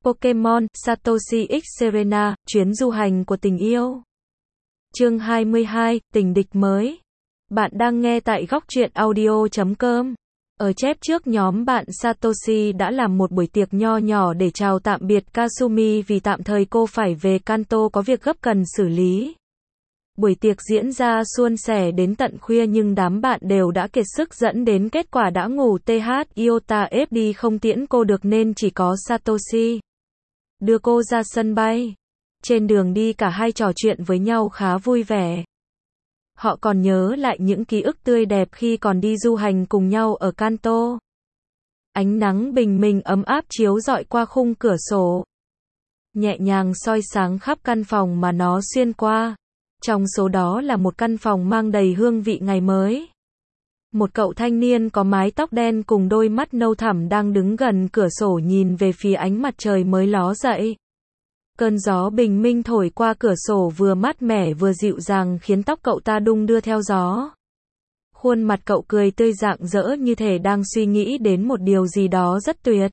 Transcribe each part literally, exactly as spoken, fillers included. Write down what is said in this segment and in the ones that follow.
Pokémon, Satoshi X Serena, chuyến du hành của tình yêu. Chương hai mươi hai, tình địch mới. Bạn đang nghe tại góc truyện audio chấm com. Ở chép trước, nhóm bạn Satoshi đã làm một buổi tiệc nho nhỏ để chào tạm biệt Kasumi vì tạm thời cô phải về Kanto có việc gấp cần xử lý. Buổi tiệc diễn ra suôn sẻ đến tận khuya nhưng đám bạn đều đã kiệt sức dẫn đến kết quả đã ngủ. Th Iota ép đi không tiễn cô được nên chỉ có Satoshi đưa cô ra sân bay. Trên đường đi cả hai trò chuyện với nhau khá vui vẻ. Họ còn nhớ lại những ký ức tươi đẹp khi còn đi du hành cùng nhau ở Kanto. Ánh nắng bình minh ấm áp chiếu rọi qua khung cửa sổ, nhẹ nhàng soi sáng khắp căn phòng mà nó xuyên qua. Trong số đó là một căn phòng mang đầy hương vị ngày mới. Một cậu thanh niên có mái tóc đen cùng đôi mắt nâu thẳm đang đứng gần cửa sổ nhìn về phía ánh mặt trời mới ló dậy. Cơn gió bình minh thổi qua cửa sổ vừa mát mẻ vừa dịu dàng khiến tóc cậu ta đung đưa theo gió. Khuôn mặt cậu cười tươi rạng rỡ như thể đang suy nghĩ đến một điều gì đó rất tuyệt.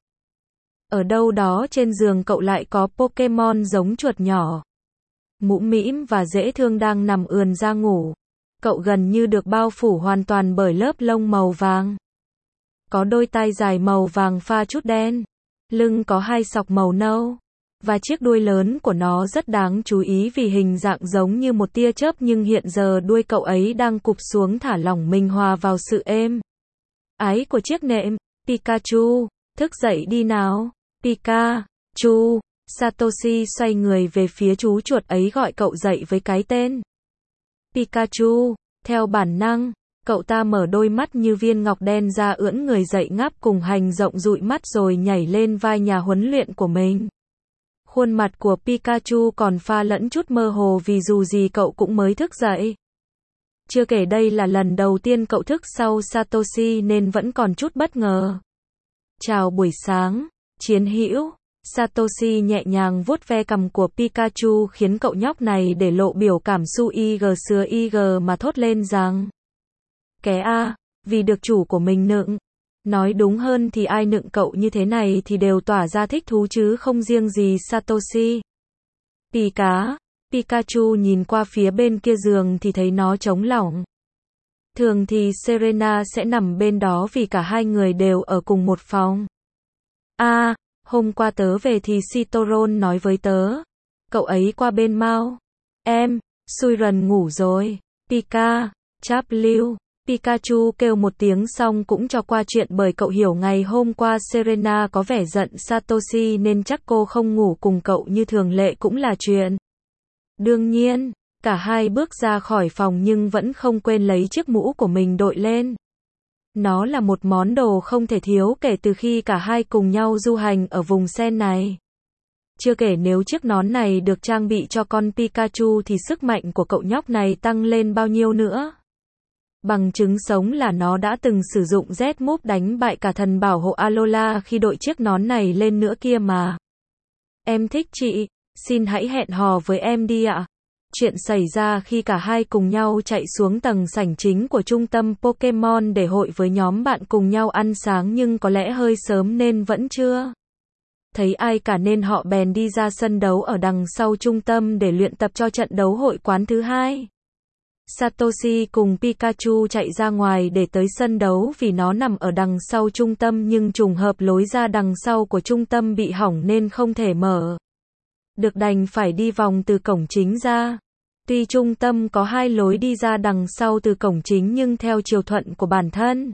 Ở đâu đó trên giường cậu lại có Pokémon giống chuột nhỏ, mũm mĩm và dễ thương đang nằm ườn ra ngủ. Cậu gần như được bao phủ hoàn toàn bởi lớp lông màu vàng. Có đôi tai dài màu vàng pha chút đen, lưng có hai sọc màu nâu, và chiếc đuôi lớn của nó rất đáng chú ý vì hình dạng giống như một tia chớp, nhưng hiện giờ đuôi cậu ấy đang cụp xuống thả lỏng mình hòa vào sự êm ái của chiếc nệm. Pikachu, thức dậy đi nào. Pikachu. Satoshi xoay người về phía chú chuột ấy gọi cậu dậy với cái tên Pikachu. Theo bản năng, cậu ta mở đôi mắt như viên ngọc đen ra, ưỡn người dậy ngáp cùng hành rộng dụi mắt rồi nhảy lên vai nhà huấn luyện của mình. Khuôn mặt của Pikachu còn pha lẫn chút mơ hồ vì dù gì cậu cũng mới thức dậy. Chưa kể đây là lần đầu tiên cậu thức sau Satoshi nên vẫn còn chút bất ngờ. Chào buổi sáng, chiến hữu. Satoshi nhẹ nhàng vuốt ve cằm của Pikachu khiến cậu nhóc này để lộ biểu cảm su ig sứa ig mà thốt lên rằng: Ké a, vì được chủ của mình nựng. Nói đúng hơn thì ai nựng cậu như thế này thì đều tỏa ra thích thú chứ không riêng gì Satoshi. Pika, Pikachu nhìn qua phía bên kia giường thì thấy nó trống lỏng. Thường thì Serena sẽ nằm bên đó vì cả hai người đều ở cùng một phòng. A, à, hôm qua tớ về thì Citron nói với tớ, cậu ấy qua bên mau. Em, Suiren ngủ rồi. Pika, cháp lưu. Pikachu kêu một tiếng xong cũng cho qua chuyện bởi cậu hiểu ngày hôm qua Serena có vẻ giận Satoshi nên chắc cô không ngủ cùng cậu như thường lệ cũng là chuyện đương nhiên. Cả hai bước ra khỏi phòng nhưng vẫn không quên lấy chiếc mũ của mình đội lên. Nó là một món đồ không thể thiếu kể từ khi cả hai cùng nhau du hành ở vùng sen này. Chưa kể nếu chiếc nón này được trang bị cho con Pikachu thì sức mạnh của cậu nhóc này tăng lên bao nhiêu nữa. Bằng chứng sống là nó đã từng sử dụng Z-Move đánh bại cả thần bảo hộ Alola khi đội chiếc nón này lên nữa kia mà. Em thích chị, xin hãy hẹn hò với em đi ạ. Chuyện xảy ra khi cả hai cùng nhau chạy xuống tầng sảnh chính của trung tâm Pokémon để hội với nhóm bạn cùng nhau ăn sáng, nhưng có lẽ hơi sớm nên vẫn chưa thấy ai cả nên họ bèn đi ra sân đấu ở đằng sau trung tâm để luyện tập cho trận đấu hội quán thứ hai. Satoshi cùng Pikachu chạy ra ngoài để tới sân đấu vì nó nằm ở đằng sau trung tâm, nhưng trùng hợp lối ra đằng sau của trung tâm bị hỏng nên không thể mở được, đành phải đi vòng từ cổng chính ra. Tuy trung tâm có hai lối đi ra đằng sau từ cổng chính nhưng theo chiều thuận của bản thân,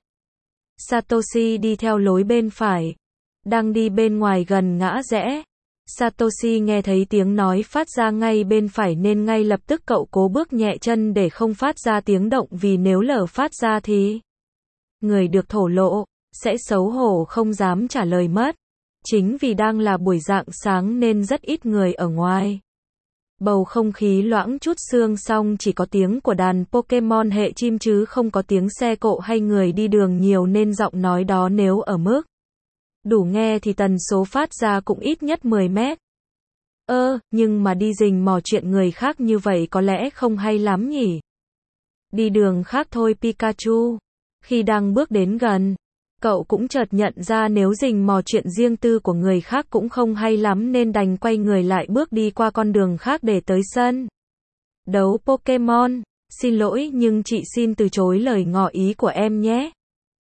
Satoshi đi theo lối bên phải. Đang đi bên ngoài gần ngã rẽ, Satoshi nghe thấy tiếng nói phát ra ngay bên phải nên ngay lập tức cậu cố bước nhẹ chân để không phát ra tiếng động vì nếu lỡ phát ra thì người được thổ lộ sẽ xấu hổ không dám trả lời mất. Chính vì đang là buổi rạng sáng nên rất ít người ở ngoài. Bầu không khí loãng chút sương xong chỉ có tiếng của đàn Pokémon hệ chim chứ không có tiếng xe cộ hay người đi đường nhiều nên giọng nói đó nếu ở mức đủ nghe thì tần số phát ra cũng ít nhất mười mét. Ơ, nhưng mà đi rình mò chuyện người khác như vậy có lẽ không hay lắm nhỉ. Đi đường khác thôi Pikachu. Khi đang bước đến gần, Cậu cũng chợt nhận ra nếu rình mò chuyện riêng tư của người khác cũng không hay lắm nên đành quay người lại bước đi qua con đường khác để tới sân đấu Pokemon. Xin lỗi nhưng chị xin từ chối lời ngỏ ý của em nhé.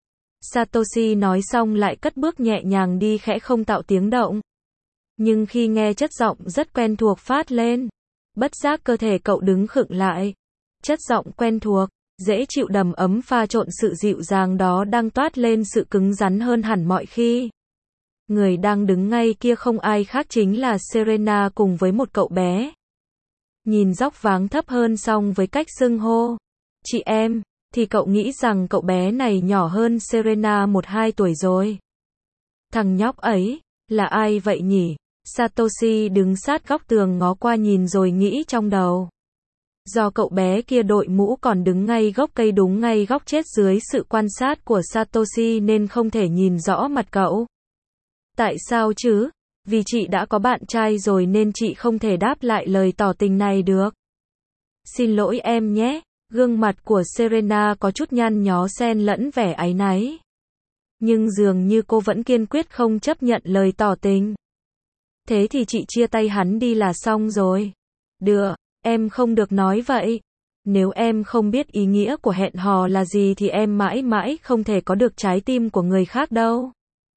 Satoshi nói xong lại cất bước nhẹ nhàng đi khẽ không tạo tiếng động. Nhưng khi nghe chất giọng rất quen thuộc phát lên, bất giác cơ thể cậu đứng khựng lại. Chất giọng quen thuộc, dễ chịu đầm ấm pha trộn sự dịu dàng đó đang toát lên sự cứng rắn hơn hẳn mọi khi. Người đang đứng ngay kia không ai khác chính là Serena cùng với một cậu bé. Nhìn dốc váng thấp hơn song với cách xưng hô chị em, thì cậu nghĩ rằng cậu bé này nhỏ hơn Serena một hai tuổi rồi. Thằng nhóc ấy, là ai vậy nhỉ? Satoshi đứng sát góc tường ngó qua nhìn rồi nghĩ trong đầu. Do cậu bé kia đội mũ còn đứng ngay gốc cây đúng ngay góc chết dưới sự quan sát của Satoshi nên không thể nhìn rõ mặt cậu. Tại sao chứ? Vì chị đã có bạn trai rồi nên chị không thể đáp lại lời tỏ tình này được. Xin lỗi em nhé. Gương mặt của Serena có chút nhăn nhó xen lẫn vẻ áy náy. Nhưng dường như cô vẫn kiên quyết không chấp nhận lời tỏ tình. Thế thì chị chia tay hắn đi là xong rồi. Được, em không được nói vậy. Nếu em không biết ý nghĩa của hẹn hò là gì thì em mãi mãi không thể có được trái tim của người khác đâu.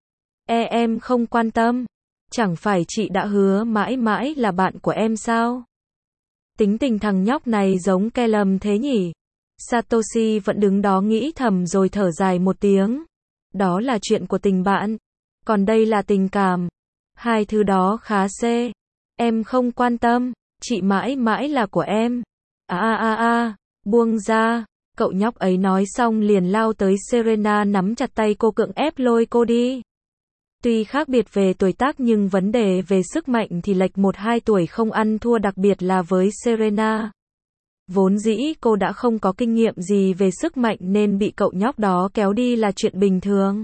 E em không quan tâm. Chẳng phải chị đã hứa mãi mãi là bạn của em sao? Tính tình thằng nhóc này giống Callum thế nhỉ? Satoshi vẫn đứng đó nghĩ thầm rồi thở dài một tiếng. Đó là chuyện của tình bạn. Còn đây là tình cảm. Hai thứ đó khá xê. Em không quan tâm. Chị mãi mãi là của em. À à à à. Buông ra. Cậu nhóc ấy nói xong liền lao tới Serena nắm chặt tay cô cưỡng ép lôi cô đi. Tuy khác biệt về tuổi tác nhưng vấn đề về sức mạnh thì lệch một hai tuổi không ăn thua, đặc biệt là với Serena. Vốn dĩ cô đã không có kinh nghiệm gì về sức mạnh nên bị cậu nhóc đó kéo đi là chuyện bình thường.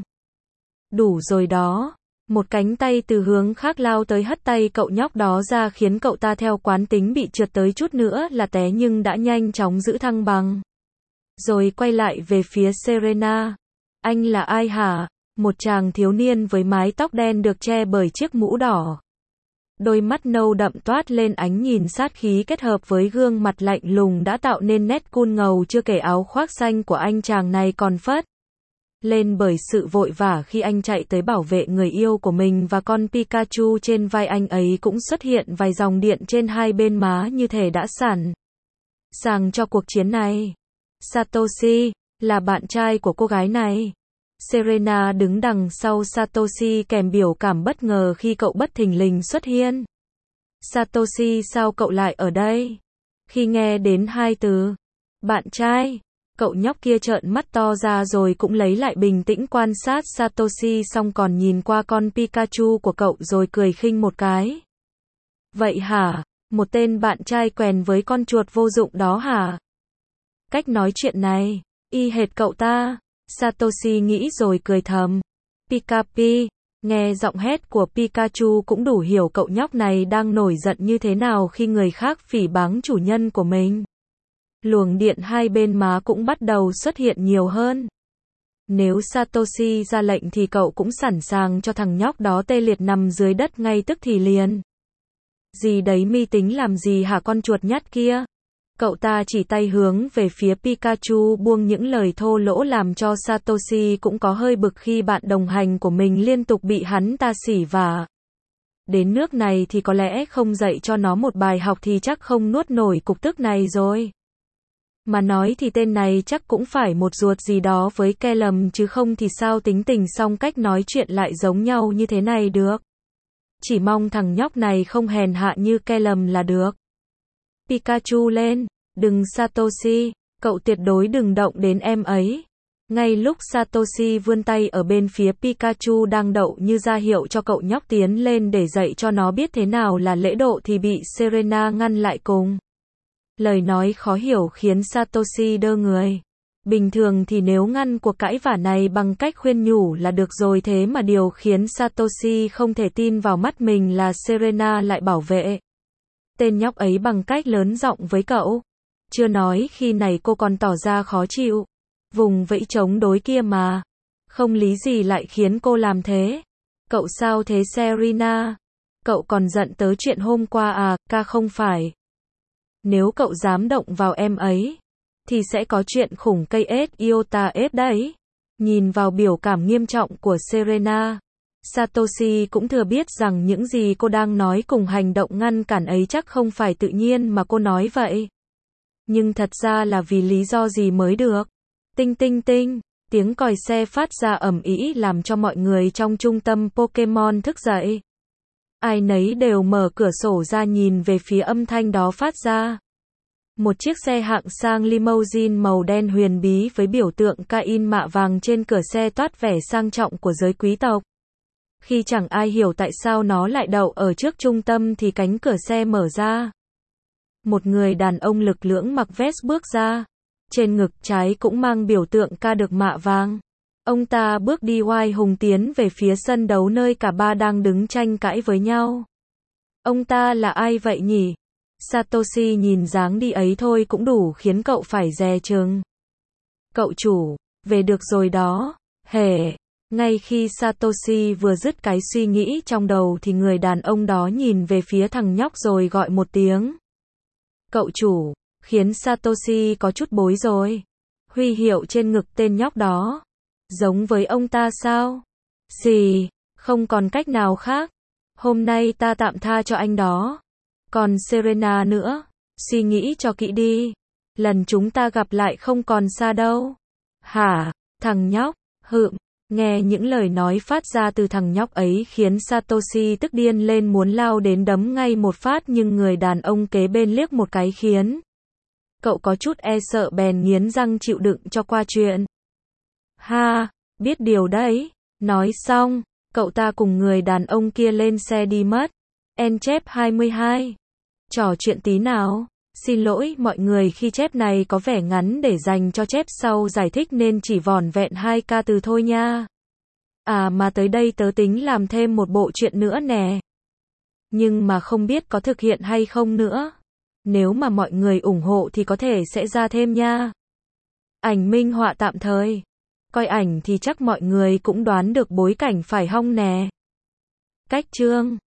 Đủ rồi đó. Một cánh tay từ hướng khác lao tới hất tay cậu nhóc đó ra khiến cậu ta theo quán tính bị trượt tới chút nữa là té nhưng đã nhanh chóng giữ thăng bằng. Rồi quay lại về phía Serena. Anh là ai hả? Một chàng thiếu niên với mái tóc đen được che bởi chiếc mũ đỏ. Đôi mắt nâu đậm toát lên ánh nhìn sát khí kết hợp với gương mặt lạnh lùng đã tạo nên nét cool ngầu, chưa kể áo khoác xanh của anh chàng này còn phất lên bởi sự vội vã khi anh chạy tới bảo vệ người yêu của mình, và con Pikachu trên vai anh ấy cũng xuất hiện vài dòng điện trên hai bên má như thể đã sẵn sàng cho cuộc chiến này. Satoshi là bạn trai của cô gái này. Serena đứng đằng sau Satoshi kèm biểu cảm bất ngờ khi cậu bất thình lình xuất hiện. Satoshi, sao cậu lại ở đây? Khi nghe đến hai từ bạn trai, cậu nhóc kia trợn mắt to ra rồi cũng lấy lại bình tĩnh quan sát Satoshi, xong còn nhìn qua con Pikachu của cậu rồi cười khinh một cái. Vậy hả? Một tên bạn trai quèn với con chuột vô dụng đó hả? Cách nói chuyện này, y hệt cậu ta. Satoshi nghĩ rồi cười thầm. Pikapi, nghe giọng hét của Pikachu cũng đủ hiểu cậu nhóc này đang nổi giận như thế nào khi người khác phỉ báng chủ nhân của mình. Luồng điện hai bên má cũng bắt đầu xuất hiện nhiều hơn. Nếu Satoshi ra lệnh thì cậu cũng sẵn sàng cho thằng nhóc đó tê liệt nằm dưới đất ngay tức thì liền. Gì đấy mi tính làm gì hả con chuột nhắt kia? Cậu ta chỉ tay hướng về phía Pikachu buông những lời thô lỗ làm cho Satoshi cũng có hơi bực khi bạn đồng hành của mình liên tục bị hắn ta xỉ vả. Đến nước này thì có lẽ không dạy cho nó một bài học thì chắc không nuốt nổi cục tức này rồi. Mà nói thì tên này chắc cũng phải một ruột gì đó với Callum chứ không thì sao tính tình song cách nói chuyện lại giống nhau như thế này được. Chỉ mong thằng nhóc này không hèn hạ như Callum là được. Pikachu lên, đừng Satoshi, cậu tuyệt đối đừng động đến em ấy. Ngay lúc Satoshi vươn tay ở bên phía Pikachu đang đậu như ra hiệu cho cậu nhóc tiến lên để dạy cho nó biết thế nào là lễ độ thì bị Serena ngăn lại cùng. Lời nói khó hiểu khiến Satoshi đơ người. Bình thường thì nếu ngăn cuộc cãi vả này bằng cách khuyên nhủ là được rồi, thế mà điều khiến Satoshi không thể tin vào mắt mình là Serena lại bảo vệ tên nhóc ấy bằng cách lớn giọng với cậu. Chưa nói khi này cô còn tỏ ra khó chịu, vùng vẫy chống đối kia mà. Không lý gì lại khiến cô làm thế. Cậu sao thế Serena? Cậu còn giận tớ chuyện hôm qua à, ca không phải. Nếu cậu dám động vào em ấy, thì sẽ có chuyện khủng cây ết iota ết đấy. Nhìn vào biểu cảm nghiêm trọng của Serena, Satoshi cũng thừa biết rằng những gì cô đang nói cùng hành động ngăn cản ấy chắc không phải tự nhiên mà cô nói vậy. Nhưng thật ra là vì lý do gì mới được. Tinh tinh tinh, tiếng còi xe phát ra ầm ĩ làm cho mọi người trong trung tâm Pokemon thức dậy. Ai nấy đều mở cửa sổ ra nhìn về phía âm thanh đó phát ra. Một chiếc xe hạng sang limousine màu đen huyền bí với biểu tượng ca-in mạ vàng trên cửa xe toát vẻ sang trọng của giới quý tộc. Khi chẳng ai hiểu tại sao nó lại đậu ở trước trung tâm thì cánh cửa xe mở ra. Một người đàn ông lực lưỡng mặc vest bước ra. Trên ngực trái cũng mang biểu tượng ca được mạ vàng. Ông ta bước đi oai hùng tiến về phía sân đấu nơi cả ba đang đứng tranh cãi với nhau. Ông ta là ai vậy nhỉ? Satoshi nhìn dáng đi ấy thôi cũng đủ khiến cậu phải dè chừng. Cậu chủ, về được rồi đó. Hề. Ngay khi Satoshi vừa dứt cái suy nghĩ trong đầu thì người đàn ông đó nhìn về phía thằng nhóc rồi gọi một tiếng. Cậu chủ, khiến Satoshi có chút bối rối. Huy hiệu trên ngực tên nhóc đó. Giống với ông ta sao? Xì, không còn cách nào khác. Hôm nay ta tạm tha cho anh đó. Còn Serena nữa, suy nghĩ cho kỹ đi. Lần chúng ta gặp lại không còn xa đâu. Hả, thằng nhóc, hựm. Nghe những lời nói phát ra từ thằng nhóc ấy khiến Satoshi tức điên lên muốn lao đến đấm ngay một phát nhưng người đàn ông kế bên liếc một cái khiến cậu có chút e sợ bèn nghiến răng chịu đựng cho qua chuyện. Ha, biết điều đấy. Nói xong, cậu ta cùng người đàn ông kia lên xe đi mất. En chép hai mươi hai. Trò chuyện tí nào. Xin lỗi mọi người khi chép này có vẻ ngắn để dành cho chép sau giải thích nên chỉ vỏn vẹn hai ca từ thôi nha. À mà tới đây tớ tính làm thêm một bộ truyện nữa nè. Nhưng mà không biết có thực hiện hay không nữa. Nếu mà mọi người ủng hộ thì có thể sẽ ra thêm nha. Ảnh minh họa tạm thời. Coi ảnh thì chắc mọi người cũng đoán được bối cảnh phải hong nè. Cách chương